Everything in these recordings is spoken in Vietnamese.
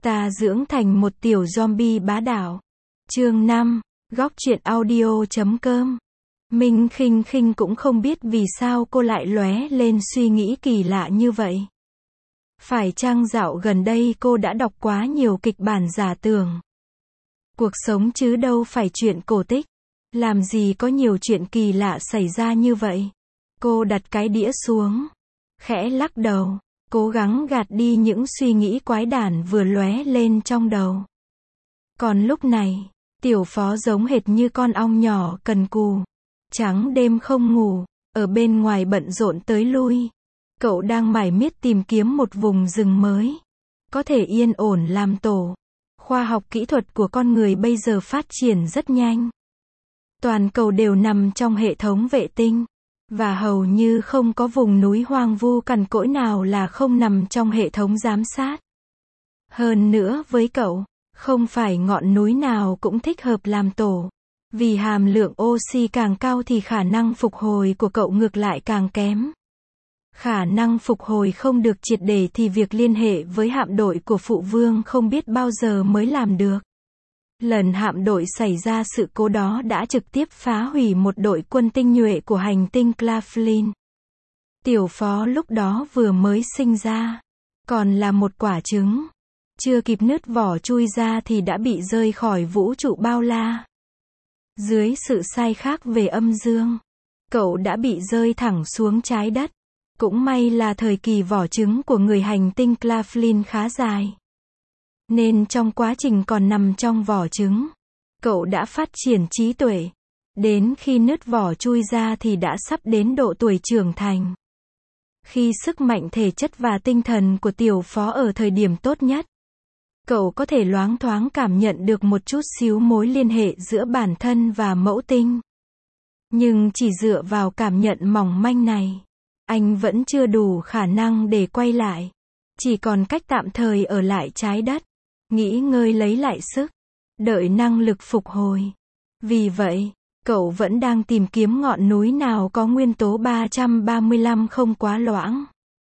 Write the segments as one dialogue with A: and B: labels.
A: Ta dưỡng thành một tiểu zombie bá đạo. Chương 5, góc truyện audio.com. Minh Khinh Khinh cũng không biết vì sao cô lại lóe lên suy nghĩ kỳ lạ như vậy. Phải chăng dạo gần đây cô đã đọc quá nhiều kịch bản giả tưởng? Cuộc sống chứ đâu phải chuyện cổ tích. Làm gì có nhiều chuyện kỳ lạ xảy ra như vậy? Cô đặt cái đĩa xuống, khẽ lắc đầu, cố gắng gạt đi những suy nghĩ quái đản vừa lóe lên trong đầu. Còn lúc này, Tiểu Phó giống hệt như con ong nhỏ cần cù, trắng đêm không ngủ, ở bên ngoài bận rộn tới lui. Cậu đang mải miết tìm kiếm một vùng rừng mới, có thể yên ổn làm tổ. Khoa học kỹ thuật của con người bây giờ phát triển rất nhanh. Toàn cầu đều nằm trong hệ thống vệ tinh, và hầu như không có vùng núi hoang vu cằn cỗi nào là không nằm trong hệ thống giám sát. Hơn nữa với cậu, không phải ngọn núi nào cũng thích hợp làm tổ. Vì hàm lượng oxy càng cao thì khả năng phục hồi của cậu ngược lại càng kém. Khả năng phục hồi không được triệt để thì việc liên hệ với hạm đội của phụ vương không biết bao giờ mới làm được. Lần hạm đội xảy ra sự cố đó đã trực tiếp phá hủy một đội quân tinh nhuệ của hành tinh Claflin. Tiểu Phó lúc đó vừa mới sinh ra, còn là một quả trứng. Chưa kịp nứt vỏ chui ra thì đã bị rơi khỏi vũ trụ bao la. Dưới sự sai khác về âm dương, cậu đã bị rơi thẳng xuống trái đất. Cũng may là thời kỳ vỏ trứng của người hành tinh Claflin khá dài. Nên trong quá trình còn nằm trong vỏ trứng, cậu đã phát triển trí tuệ. Đến khi nứt vỏ chui ra thì đã sắp đến độ tuổi trưởng thành. Khi sức mạnh thể chất và tinh thần của Tiểu Phó ở thời điểm tốt nhất, cậu có thể loáng thoáng cảm nhận được một chút xíu mối liên hệ giữa bản thân và mẫu tinh. Nhưng chỉ dựa vào cảm nhận mỏng manh này, anh vẫn chưa đủ khả năng để quay lại. Chỉ còn cách tạm thời ở lại trái đất, nghỉ ngơi lấy lại sức, đợi năng lực phục hồi. Vì vậy, cậu vẫn đang tìm kiếm ngọn núi nào có nguyên tố 335 không quá loãng.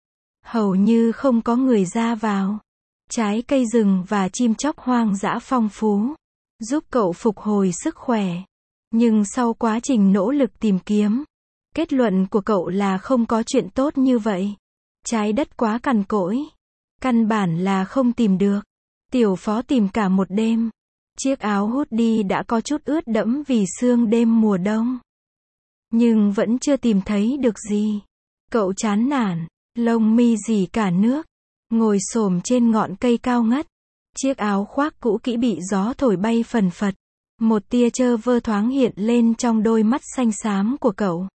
A: Hầu như không có người ra vào. Trái cây rừng và chim chóc hoang dã phong phú, giúp cậu phục hồi sức khỏe. Nhưng sau quá trình nỗ lực tìm kiếm, kết luận của cậu là không có chuyện tốt như vậy. Trái đất quá cằn cỗi, căn bản là không tìm được. Tiểu Phó tìm cả một đêm. Chiếc áo hoodie đã có chút ướt đẫm vì sương đêm mùa đông. Nhưng vẫn chưa tìm thấy được gì. Cậu chán nản, lông mi rỉ cả nước, ngồi xổm trên ngọn cây cao ngất. Chiếc áo khoác cũ kỹ bị gió thổi bay phần phật. Một tia chơ vơ thoáng hiện lên trong đôi mắt xanh xám của cậu.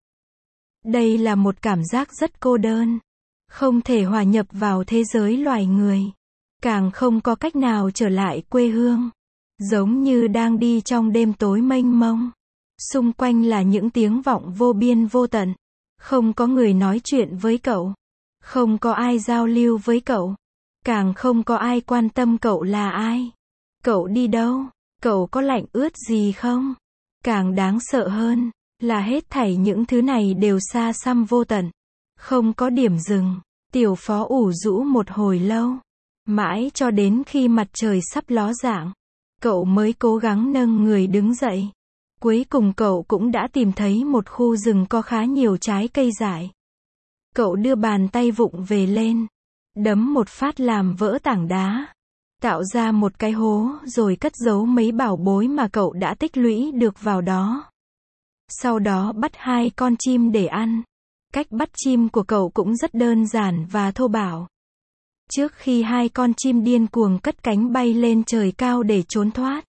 A: Đây là một cảm giác rất cô đơn. Không thể hòa nhập vào thế giới loài người. Càng không có cách nào trở lại quê hương. Giống như đang đi trong đêm tối mênh mông. Xung quanh là những tiếng vọng vô biên vô tận. Không có người nói chuyện với cậu. Không có ai giao lưu với cậu. Càng không có ai quan tâm cậu là ai. Cậu đi đâu? Cậu có lạnh ướt gì không? Càng đáng sợ hơn là hết thảy những thứ này đều xa xăm vô tận. Không có điểm dừng. Tiểu Phó ủ rũ một hồi lâu. Mãi cho đến khi mặt trời sắp ló dạng, cậu mới cố gắng nâng người đứng dậy. Cuối cùng cậu cũng đã tìm thấy một khu rừng có khá nhiều trái cây dại. Cậu đưa bàn tay vụng về lên, đấm một phát làm vỡ tảng đá, tạo ra một cái hố rồi cất giấu mấy bảo bối mà cậu đã tích lũy được vào đó. Sau đó bắt 2 con chim để ăn. Cách bắt chim của cậu cũng rất đơn giản và thô bạo. Trước khi 2 con chim điên cuồng cất cánh bay lên trời cao để trốn thoát,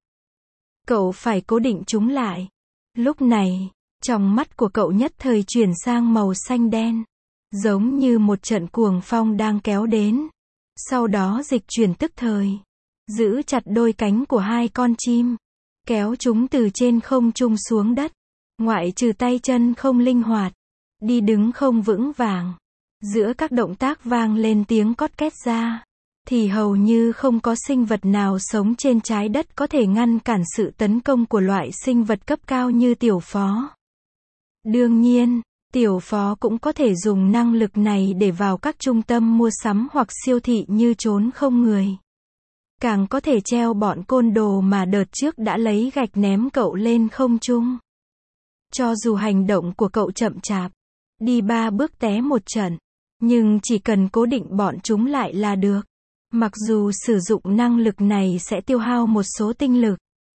A: cậu phải cố định chúng lại. Lúc này, trong mắt của cậu nhất thời chuyển sang màu xanh đen, giống như một trận cuồng phong đang kéo đến. Sau đó dịch chuyển tức thời, giữ chặt đôi cánh của 2 con chim, kéo chúng từ trên không trung xuống đất. Ngoại trừ tay chân không linh hoạt, đi đứng không vững vàng, giữa các động tác vang lên tiếng cót két ra, thì hầu như không có sinh vật nào sống trên trái đất có thể ngăn cản sự tấn công của loại sinh vật cấp cao như Tiểu Phó. Đương nhiên, Tiểu Phó cũng có thể dùng năng lực này để vào các trung tâm mua sắm hoặc siêu thị như trốn không người. càng có thể treo bọn côn đồ mà đợt trước đã lấy gạch ném cậu lên không trung. Cho dù hành động của cậu chậm chạp, đi 3 bước té một trận, nhưng chỉ cần cố định bọn chúng lại là được. Mặc dù sử dụng năng lực này sẽ tiêu hao một số tinh lực,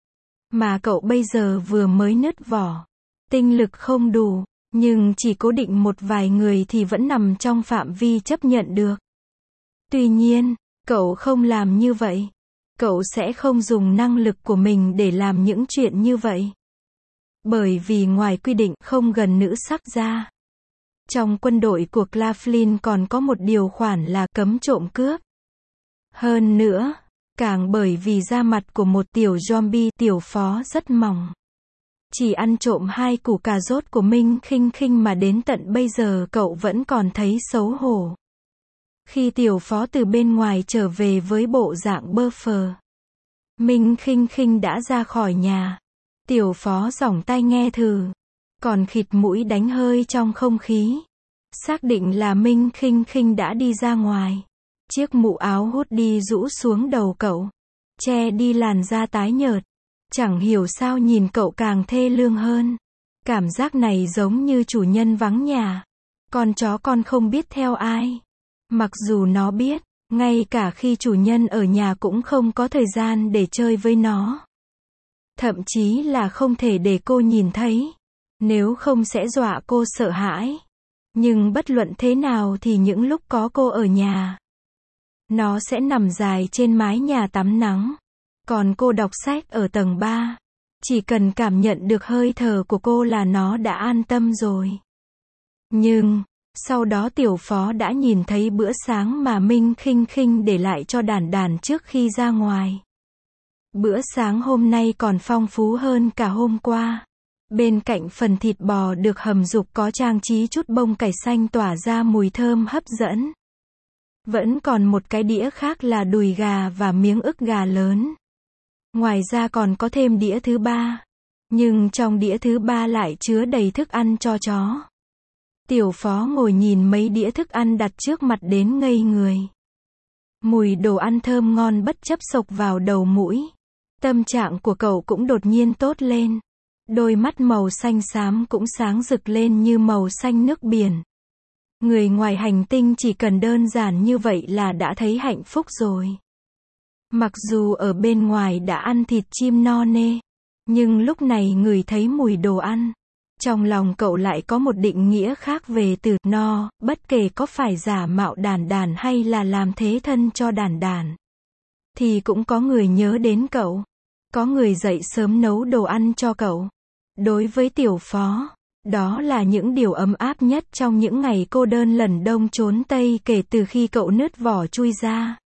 A: mà cậu bây giờ vừa mới nứt vỏ, tinh lực không đủ, nhưng chỉ cố định một vài người thì vẫn nằm trong phạm vi chấp nhận được. Tuy nhiên, cậu không làm như vậy. Cậu sẽ không dùng năng lực của mình để làm những chuyện như vậy. Bởi vì ngoài quy định không gần nữ sắc ra, trong quân đội của Claflin còn có một điều khoản là cấm trộm cướp. Hơn nữa, càng bởi vì da mặt của một tiểu zombie tiểu phó rất mỏng. Chỉ ăn trộm 2 củ cà rốt của Minh Khinh Khinh mà đến tận bây giờ cậu vẫn còn thấy xấu hổ. Khi tiểu phó từ bên ngoài trở về với bộ dạng bơ phờ, Minh Khinh Khinh đã ra khỏi nhà. Tiểu phó giỏng tai nghe thử, còn khịt mũi đánh hơi trong không khí. Xác định là Minh Khinh Khinh đã đi ra ngoài. Chiếc mũ áo hút đi rũ xuống đầu cậu, che đi làn da tái nhợt. Chẳng hiểu sao nhìn cậu càng thê lương hơn. Cảm giác này giống như chủ nhân vắng nhà. Con chó con không biết theo ai. Mặc dù nó biết, ngay cả khi chủ nhân ở nhà cũng không có thời gian để chơi với nó. Thậm chí là không thể để cô nhìn thấy. Nếu không sẽ dọa cô sợ hãi. Nhưng bất luận thế nào thì những lúc có cô ở nhà, nó sẽ nằm dài trên mái nhà tắm nắng. Còn cô đọc sách ở tầng 3. Chỉ cần cảm nhận được hơi thở của cô là nó đã an tâm rồi. Nhưng, sau đó tiểu phó đã nhìn thấy bữa sáng mà Minh Khinh Khinh để lại cho Đản Đản trước khi ra ngoài. Bữa sáng hôm nay còn phong phú hơn cả hôm qua. Bên cạnh phần thịt bò được hầm dục có trang trí chút bông cải xanh tỏa ra mùi thơm hấp dẫn. Vẫn còn một cái đĩa khác là đùi gà và miếng ức gà lớn. Ngoài ra còn có thêm đĩa thứ 3. Nhưng trong đĩa thứ 3 lại chứa đầy thức ăn cho chó. Tiểu phó ngồi nhìn mấy đĩa thức ăn đặt trước mặt đến ngây người. Mùi đồ ăn thơm ngon bất chấp xộc vào đầu mũi. Tâm trạng của cậu cũng đột nhiên tốt lên. Đôi mắt màu xanh xám cũng sáng rực lên như màu xanh nước biển. Người ngoài hành tinh chỉ cần đơn giản như vậy là đã thấy hạnh phúc rồi. Mặc dù ở bên ngoài đã ăn thịt chim no nê, nhưng lúc này ngửi thấy mùi đồ ăn, trong lòng cậu lại có một định nghĩa khác về từ no, bất kể có phải giả mạo Đản Đản hay là làm thế thân cho Đản Đản, thì cũng có người nhớ đến cậu, có người dậy sớm nấu đồ ăn cho cậu. Đối với tiểu phó, đó là những điều ấm áp nhất trong những ngày cô đơn lẩn đông trốn Tây kể từ khi cậu nứt vỏ chui ra.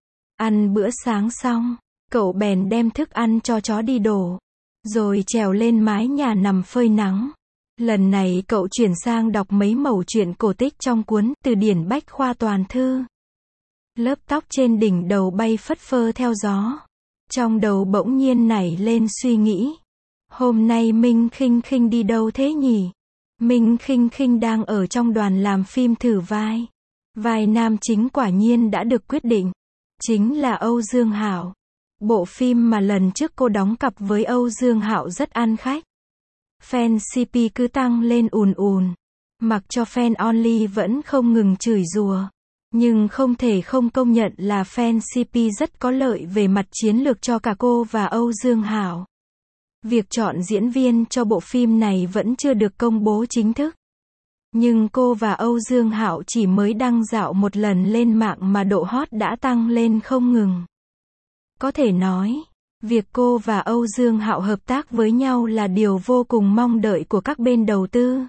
A: Ăn bữa sáng xong, cậu bèn đem thức ăn cho chó đi đổ, rồi trèo lên mái nhà nằm phơi nắng. Lần này cậu chuyển sang đọc mấy mẩu chuyện cổ tích trong cuốn Từ điển Bách khoa toàn thư. Lớp tóc trên đỉnh đầu bay phất phơ theo gió. Trong đầu bỗng nhiên nảy lên suy nghĩ. Hôm nay Minh Khinh Khinh đi đâu thế nhỉ? Minh Khinh Khinh đang ở trong đoàn làm phim thử vai. Vai nam chính quả nhiên đã được quyết định. Chính là Âu Dương Hạo. Bộ phim mà lần trước cô đóng cặp với Âu Dương Hạo rất ăn khách. Fan CP cứ tăng lên ùn ùn. Mặc cho fan only vẫn không ngừng chửi rủa. Nhưng không thể không công nhận là fan CP rất có lợi về mặt chiến lược cho cả cô và Âu Dương Hạo. Việc chọn diễn viên cho bộ phim này vẫn chưa được công bố chính thức. Nhưng cô và Âu Dương Hạo chỉ mới đăng dạo một lần lên mạng mà độ hot đã tăng lên không ngừng. Có thể nói, việc cô và Âu Dương Hạo hợp tác với nhau là điều vô cùng mong đợi của các bên đầu tư,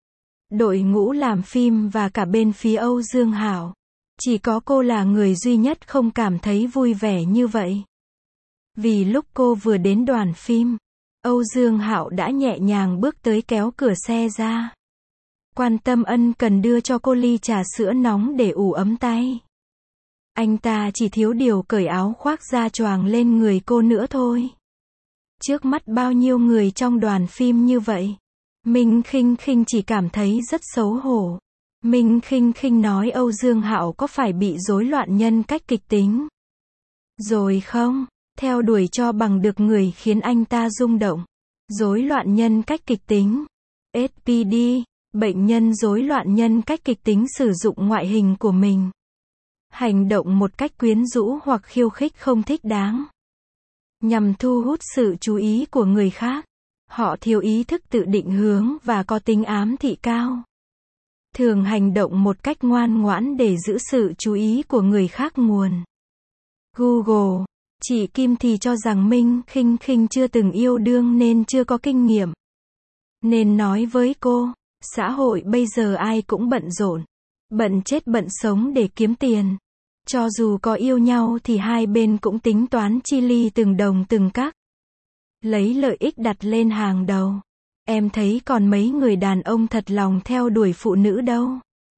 A: đội ngũ làm phim và cả bên phía Âu Dương Hạo. Chỉ có cô là người duy nhất không cảm thấy vui vẻ như vậy. Vì lúc cô vừa đến đoàn phim, Âu Dương Hạo đã nhẹ nhàng bước tới kéo cửa xe ra. Quan tâm ân cần đưa cho cô ly trà sữa nóng để ủ ấm tay. Anh ta chỉ thiếu điều cởi áo khoác ra choàng lên người cô nữa thôi. Trước mắt bao nhiêu người trong đoàn phim như vậy, Minh Khinh Khinh chỉ cảm thấy rất xấu hổ. Minh Khinh Khinh nói Âu Dương Hạo có phải bị rối loạn nhân cách kịch tính. Rồi không, theo đuổi cho bằng được người khiến anh ta rung động. Rối loạn nhân cách kịch tính. SPD, bệnh nhân rối loạn nhân cách kịch tính sử dụng ngoại hình của mình. Hành động một cách quyến rũ hoặc khiêu khích không thích đáng. Nhằm thu hút sự chú ý của người khác. Họ thiếu ý thức tự định hướng và có tính ám thị cao. Thường hành động một cách ngoan ngoãn để giữ sự chú ý của người khác. Nguồn Google. Chị Kim thì cho rằng Minh Khinh Khinh chưa từng yêu đương nên chưa có kinh nghiệm. Nên nói với cô, xã hội bây giờ ai cũng bận rộn. Bận chết bận sống để kiếm tiền. Cho dù có yêu nhau thì hai bên cũng tính toán chi ly từng đồng từng cắc. Lấy lợi ích đặt lên hàng đầu. Em thấy còn mấy người đàn ông thật lòng theo đuổi phụ nữ đâu.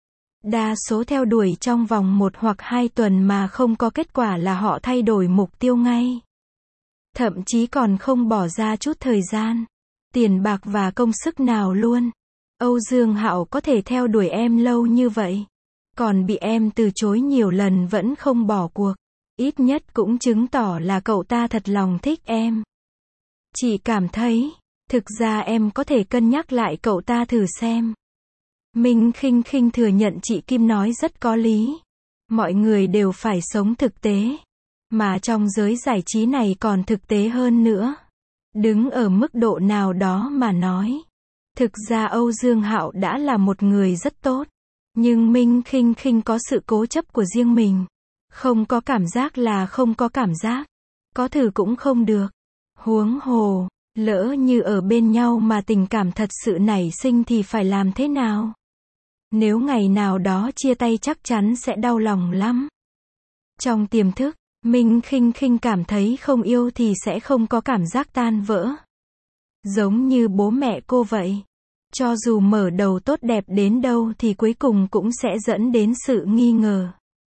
A: Đa số theo đuổi trong vòng 1 hoặc 2 tuần mà không có kết quả là họ thay đổi mục tiêu ngay. Thậm chí còn không bỏ ra chút thời gian, tiền bạc và công sức nào luôn. Âu Dương Hạo có thể theo đuổi em lâu như vậy, còn bị em từ chối nhiều lần vẫn không bỏ cuộc. Ít nhất cũng chứng tỏ là cậu ta thật lòng thích em. Chị cảm thấy, thực ra em có thể cân nhắc lại cậu ta thử xem. Minh Khinh Khinh thừa nhận chị Kim nói rất có lý. Mọi người đều phải sống thực tế. Mà trong giới giải trí này còn thực tế hơn nữa. Đứng ở mức độ nào đó mà nói. Thực ra Âu Dương Hạo đã là một người rất tốt. Nhưng Minh Khinh Khinh có sự cố chấp của riêng mình. Không có cảm giác là không có cảm giác. Có thử cũng không được. Huống hồ, lỡ như ở bên nhau mà tình cảm thật sự nảy sinh thì phải làm thế nào? Nếu ngày nào đó chia tay chắc chắn sẽ đau lòng lắm. Trong tiềm thức, Minh Khinh Khinh cảm thấy không yêu thì sẽ không có cảm giác tan vỡ. Giống như bố mẹ cô vậy. Cho dù mở đầu tốt đẹp đến đâu thì cuối cùng cũng sẽ dẫn đến sự nghi ngờ,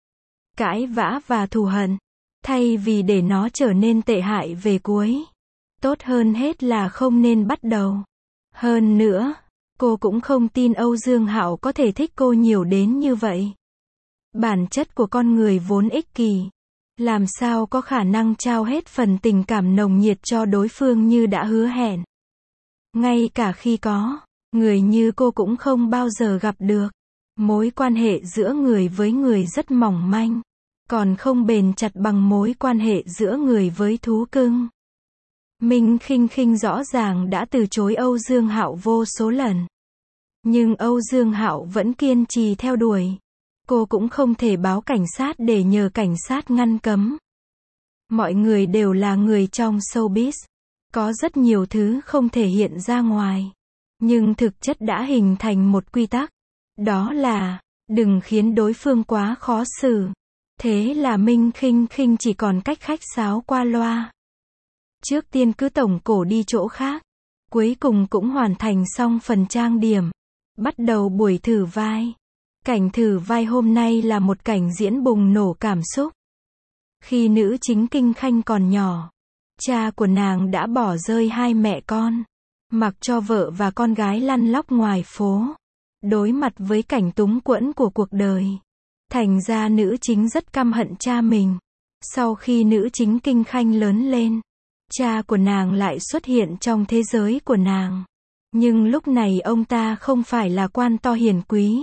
A: cãi vã và thù hận. Thay vì để nó trở nên tệ hại về cuối, tốt hơn hết là không nên bắt đầu. Hơn nữa, cô cũng không tin Âu Dương Hạo có thể thích cô nhiều đến như vậy. Bản chất của con người vốn ích kỷ. Làm sao có khả năng trao hết phần tình cảm nồng nhiệt cho đối phương như đã hứa hẹn. Ngay cả khi có, người như cô cũng không bao giờ gặp được. Mối quan hệ giữa người với người rất mỏng manh. Còn không bền chặt bằng mối quan hệ giữa người với thú cưng. Minh Khinh Khinh rõ ràng đã từ chối Âu Dương Hạo vô số lần. Nhưng Âu Dương Hạo vẫn kiên trì theo đuổi. Cô cũng không thể báo cảnh sát để nhờ cảnh sát ngăn cấm. Mọi người đều là người trong showbiz. Có rất nhiều thứ không thể hiện ra ngoài. Nhưng thực chất đã hình thành một quy tắc. Đó là, đừng khiến đối phương quá khó xử. Thế là Minh Khinh Khinh chỉ còn cách khách sáo qua loa. Trước tiên cứ tổng cổ đi chỗ khác. Cuối cùng cũng hoàn thành xong phần trang điểm. Bắt đầu buổi thử vai. Cảnh thử vai hôm nay là một cảnh diễn bùng nổ cảm xúc. Khi nữ chính Kinh Khanh còn nhỏ, cha của nàng đã bỏ rơi hai mẹ con, mặc cho vợ và con gái lăn lóc ngoài phố, đối mặt với cảnh túng quẫn của cuộc đời. Thành ra nữ chính rất căm hận cha mình. Sau khi nữ chính Kinh Khanh lớn lên, cha của nàng lại xuất hiện trong thế giới của nàng. Nhưng lúc này ông ta không phải là quan to hiền quý,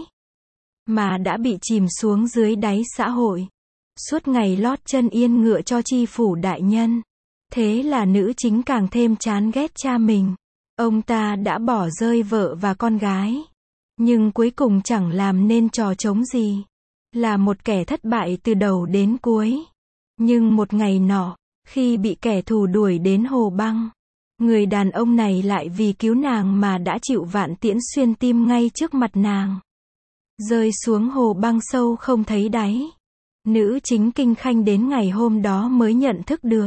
A: mà đã bị chìm xuống dưới đáy xã hội. Suốt ngày lót chân yên ngựa cho chi phủ đại nhân. Thế là nữ chính càng thêm chán ghét cha mình. Ông ta đã bỏ rơi vợ và con gái. Nhưng cuối cùng chẳng làm nên trò trống gì. Là một kẻ thất bại từ đầu đến cuối. Nhưng một ngày nọ, khi bị kẻ thù đuổi đến hồ băng, người đàn ông này lại vì cứu nàng mà đã chịu vạn tiễn xuyên tim ngay trước mặt nàng. Rơi xuống hồ băng sâu không thấy đáy. Nữ chính Kinh Khanh đến ngày hôm đó mới nhận thức được.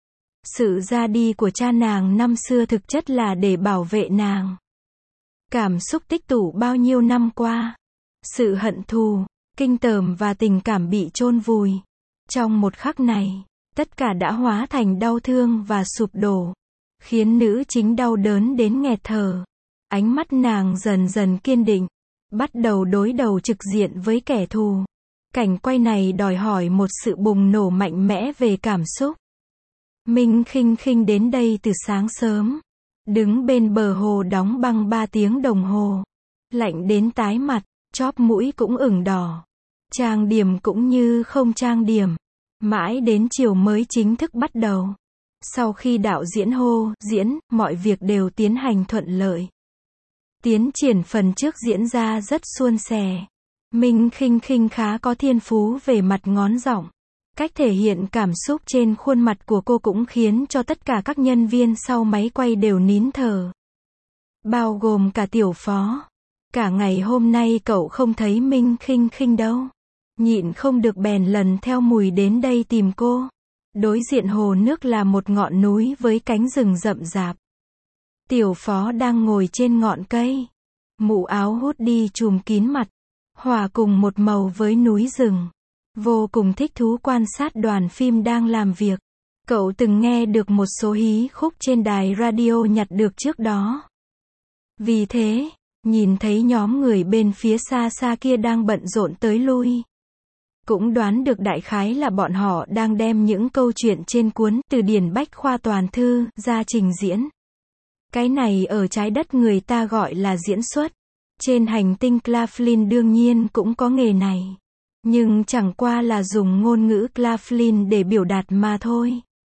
A: Sự ra đi của cha nàng năm xưa thực chất là để bảo vệ nàng. Cảm xúc tích tụ bao nhiêu năm qua. Sự hận thù, kinh tởm và tình cảm bị chôn vùi. Trong một khắc này, tất cả đã hóa thành đau thương và sụp đổ. Khiến nữ chính đau đớn đến nghẹt thở. Ánh mắt nàng dần dần kiên định. Bắt đầu đối đầu trực diện với kẻ thù. Cảnh quay này đòi hỏi một sự bùng nổ mạnh mẽ về cảm xúc. Minh Khinh Khinh đến đây từ sáng sớm. Đứng bên bờ hồ đóng băng 3 tiếng đồng hồ. Lạnh đến tái mặt, chóp mũi cũng ửng đỏ. Trang điểm cũng như không trang điểm. Mãi đến chiều mới chính thức bắt đầu. Sau khi đạo diễn hô, diễn, mọi việc đều tiến hành thuận lợi. Tiến triển phần trước diễn ra rất suôn sẻ. Minh Khinh Khinh khá có thiên phú về mặt ngón giọng. Cách thể hiện cảm xúc trên khuôn mặt của cô cũng khiến cho tất cả các nhân viên sau máy quay đều nín thở. Bao gồm cả Tiểu Phó. Cả ngày hôm nay cậu không thấy Minh Khinh Khinh đâu. Nhịn không được bèn lần theo mùi đến đây tìm cô. Đối diện hồ nước là một ngọn núi với cánh rừng rậm rạp. Tiểu Phó đang ngồi trên ngọn cây. Mũ áo hoodie trùm kín mặt. Hòa cùng một màu với núi rừng. Vô cùng thích thú quan sát đoàn phim đang làm việc. Cậu từng nghe được một số hí khúc trên đài radio nhặt được trước đó. Vì thế, nhìn thấy nhóm người bên phía xa xa kia đang bận rộn tới lui. Cũng đoán được đại khái là bọn họ đang đem những câu chuyện trên cuốn Từ điển Bách khoa toàn thư ra trình diễn. Cái này ở trái đất người ta gọi là diễn xuất. Trên hành tinh Claflin đương nhiên cũng có nghề này. Nhưng chẳng qua là dùng ngôn ngữ Claflin để biểu đạt mà thôi.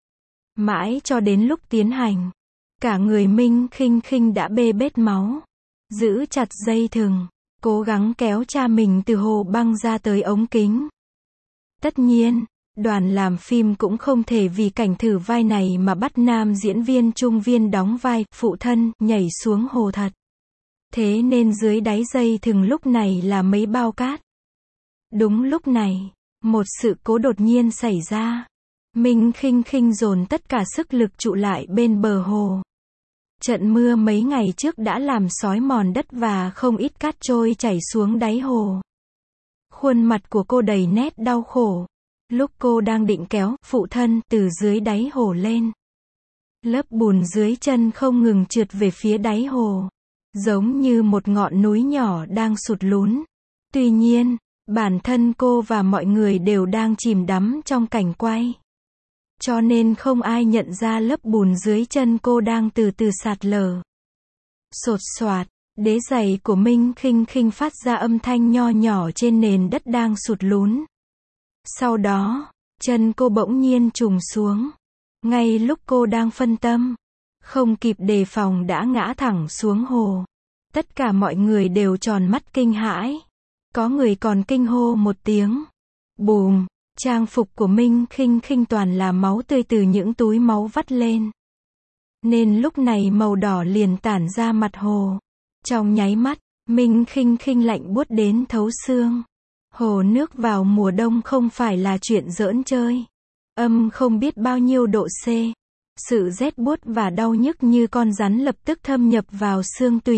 A: Mãi cho đến lúc tiến hành, cả người Minh Khinh Khinh đã bê bết máu. Giữ chặt dây thừng, cố gắng kéo cha mình từ hồ băng ra tới ống kính. Tất nhiên, đoàn làm phim cũng không thể vì cảnh thử vai này mà bắt nam diễn viên trung viên đóng vai phụ thân nhảy xuống hồ thật. Thế nên dưới đáy dây thừng lúc này là mấy bao cát. Đúng lúc này, một sự cố đột nhiên xảy ra. Minh Khinh Khinh dồn tất cả sức lực trụ lại bên bờ hồ. Trận mưa mấy ngày trước đã làm xói mòn đất và không ít cát trôi chảy xuống đáy hồ. Khuôn mặt của cô đầy nét đau khổ. Lúc cô đang định kéo phụ thân từ dưới đáy hồ lên. Lớp bùn dưới chân không ngừng trượt về phía đáy hồ. Giống như một ngọn núi nhỏ đang sụt lún. Tuy nhiên, bản thân cô và mọi người đều đang chìm đắm trong cảnh quay. Cho nên không ai nhận ra lớp bùn dưới chân cô đang từ từ sạt lở. Sột soạt, đế giày của Minh Khinh Khinh phát ra âm thanh nho nhỏ trên nền đất đang sụt lún. Sau đó, chân cô bỗng nhiên trùng xuống. Ngay lúc cô đang phân tâm, không kịp đề phòng đã ngã thẳng xuống hồ. Tất cả mọi người đều tròn mắt kinh hãi. Có người còn kinh hô một tiếng. Bùm, trang phục của Minh Khinh Khinh toàn là máu tươi từ những túi máu vắt lên. Nên lúc này màu đỏ liền tản ra mặt hồ. Trong nháy mắt, Minh Khinh Khinh lạnh buốt đến thấu xương. Hồ nước vào mùa đông không phải là chuyện giỡn chơi. Âm không biết bao nhiêu độ C. Sự rét buốt và đau nhức như con rắn lập tức thâm nhập vào xương tùy.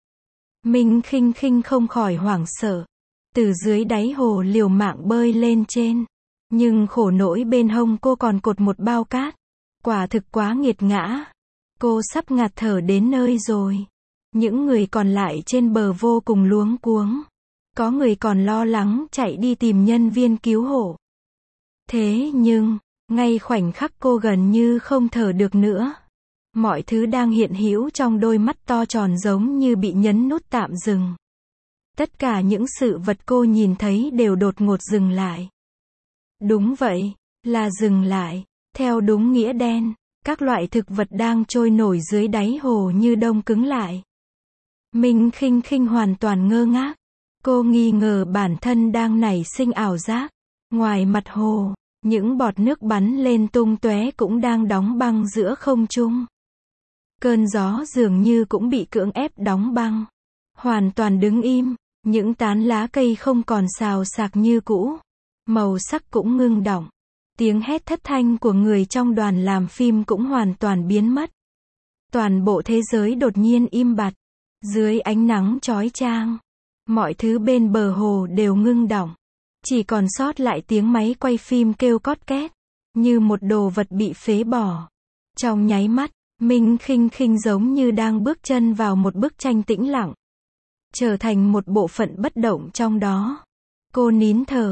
A: Minh Khinh Khinh không khỏi hoảng sợ. Từ dưới đáy hồ liều mạng bơi lên trên. Nhưng khổ nỗi bên hông cô còn cột một bao cát. Quả thực quá nghiệt ngã. Cô sắp ngạt thở đến nơi rồi. Những người còn lại trên bờ vô cùng luống cuống. Có người còn lo lắng chạy đi tìm nhân viên cứu hộ. Thế nhưng, ngay khoảnh khắc cô gần như không thở được nữa. Mọi thứ đang hiện hữu trong đôi mắt to tròn giống như bị nhấn nút tạm dừng. Tất cả những sự vật cô nhìn thấy đều đột ngột dừng lại. Đúng vậy, là dừng lại. Theo đúng nghĩa đen, các loại thực vật đang trôi nổi dưới đáy hồ như đông cứng lại. Minh Khinh Khinh hoàn toàn ngơ ngác. Cô nghi ngờ bản thân đang nảy sinh ảo giác. Ngoài mặt hồ, những bọt nước bắn lên tung tóe cũng đang đóng băng giữa không trung. Cơn gió dường như cũng bị cưỡng ép đóng băng. Hoàn toàn đứng im, những tán lá cây không còn xào xạc như cũ. Màu sắc cũng ngưng đọng. Tiếng hét thất thanh của người trong đoàn làm phim cũng hoàn toàn biến mất. Toàn bộ thế giới đột nhiên im bặt. Dưới ánh nắng chói chang, mọi thứ bên bờ hồ đều ngưng đọng. Chỉ còn sót lại tiếng máy quay phim kêu cót két, như một đồ vật bị phế bỏ. Trong nháy mắt, Minh Khinh Khinh giống như đang bước chân vào một bức tranh tĩnh lặng. Trở thành một bộ phận bất động trong đó. Cô nín thở,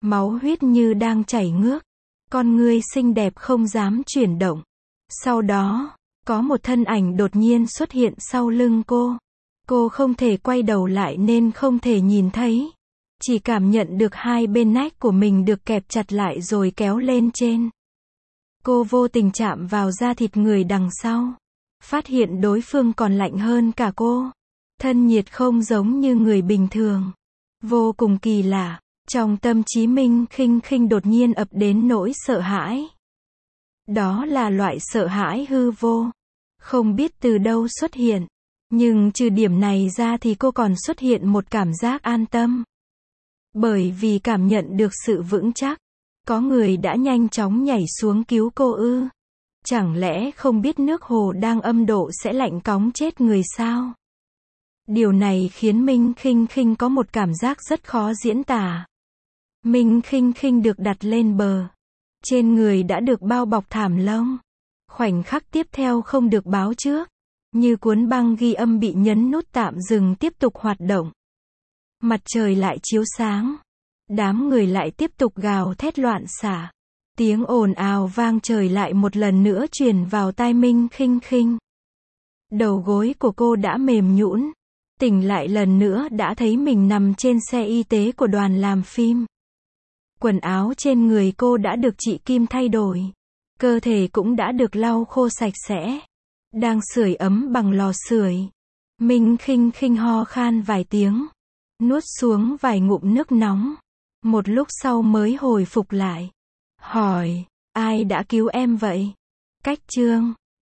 A: Máu huyết như đang chảy ngước. Con ngươi xinh đẹp không dám chuyển động. Sau đó, có một thân ảnh đột nhiên xuất hiện sau lưng cô. Cô không thể quay đầu lại nên không thể nhìn thấy. Chỉ cảm nhận được hai bên nách của mình được kẹp chặt lại rồi kéo lên trên. Cô vô tình chạm vào da thịt người đằng sau. Phát hiện đối phương còn lạnh hơn cả cô. Thân nhiệt không giống như người bình thường. Vô cùng kỳ lạ. Trong tâm trí Minh Khinh Khinh đột nhiên ập đến nỗi sợ hãi. Đó là loại sợ hãi hư vô. Không biết từ đâu xuất hiện. Nhưng trừ điểm này ra thì cô còn xuất hiện một cảm giác an tâm. Bởi vì cảm nhận được sự vững chắc. Có người đã nhanh chóng nhảy xuống cứu cô ư? Chẳng lẽ không biết nước hồ đang âm độ sẽ lạnh cóng chết người sao? Điều này khiến Minh Khinh Khinh có một cảm giác rất khó diễn tả. Minh Khinh Khinh được đặt lên bờ. Trên người đã được bao bọc thảm lông. Khoảnh khắc tiếp theo không được báo trước. Như cuốn băng ghi âm bị nhấn nút tạm dừng tiếp tục hoạt động. Mặt trời lại chiếu sáng. Đám người lại tiếp tục gào thét loạn xạ. Tiếng ồn ào vang trời lại một lần nữa truyền vào tai Minh Khinh Khinh. Đầu gối của cô đã mềm nhũn. Tỉnh lại lần nữa đã thấy mình nằm trên xe y tế của đoàn làm phim. Quần áo trên người cô đã được chị Kim thay đổi. Cơ thể cũng đã được lau khô sạch sẽ. Đang sưởi ấm bằng lò sưởi. Minh Khinh Khinh ho khan vài tiếng. Nuốt xuống vài ngụm nước nóng. Một lúc sau mới hồi phục lại. Hỏi, ai đã cứu em vậy? Cách chương